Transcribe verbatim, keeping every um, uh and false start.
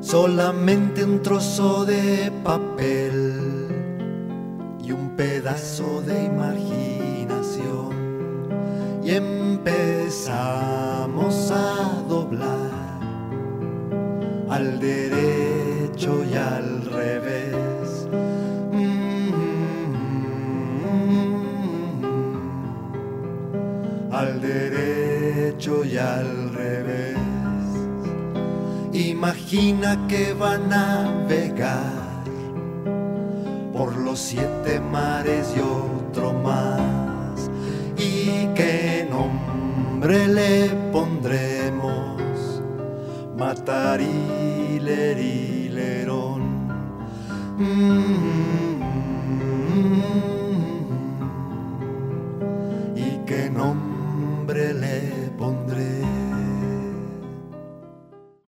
solamente un trozo de papel y un pedazo de imaginación, y empezamos a doblar al derecho y al revés. Mm-hmm. Al derecho y al revés. Imagina que va a navegar por los siete mares y otro más, y qué nombre le pondremos, Matarilerillerón. Mm-hmm.